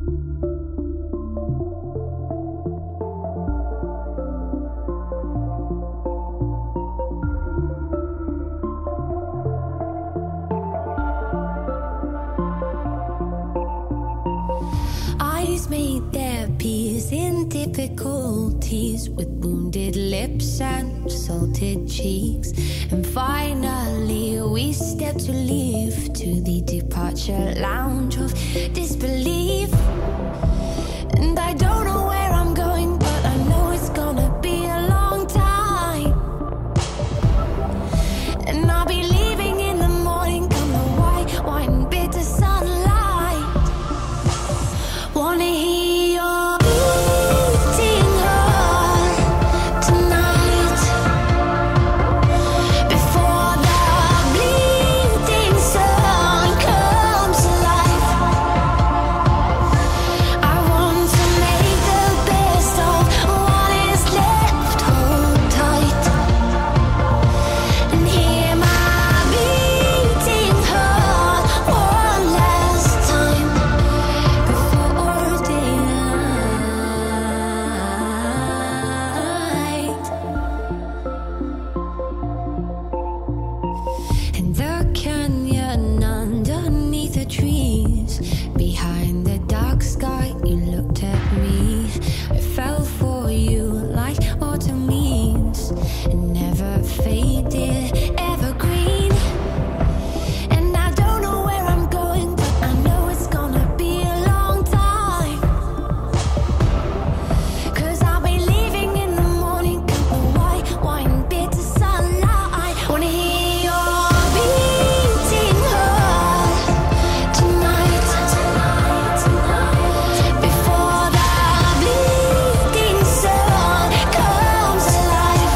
Eyes made their peace in difficulties with wounded lips and salted cheeks. And finally we step to leave to the departure lounge of disbelief. And I don't know where I'm going, but I know it's gonna be a long time. And I'll be leaving in the morning, come the white wine, bitter sunlight. Wanna hear your beating heart tonight, before the bleeding sun comes alive. I want to make the best of what is left, hold tight, and hear my beating heart one last time before daylight. In the canyon underneath the trees, behind the dark sky, you looked at me. I fell for you like autumn leaves, it never faded, evergreen. And I don't know where I'm going, but I know it's gonna be a long time. 'Cause I'll be leaving in the morning, come the white wine, bitter sunlight. Wanna hear your beating heart tonight, before the bleeding sun comes alive.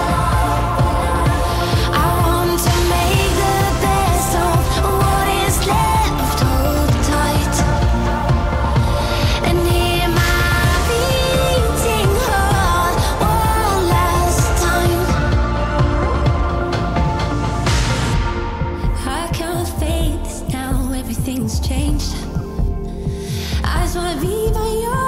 I want to make the best of what is left, hold tight, and hear my beating heart one last time. I can't fake this now, everything's changed. I just wanna be by your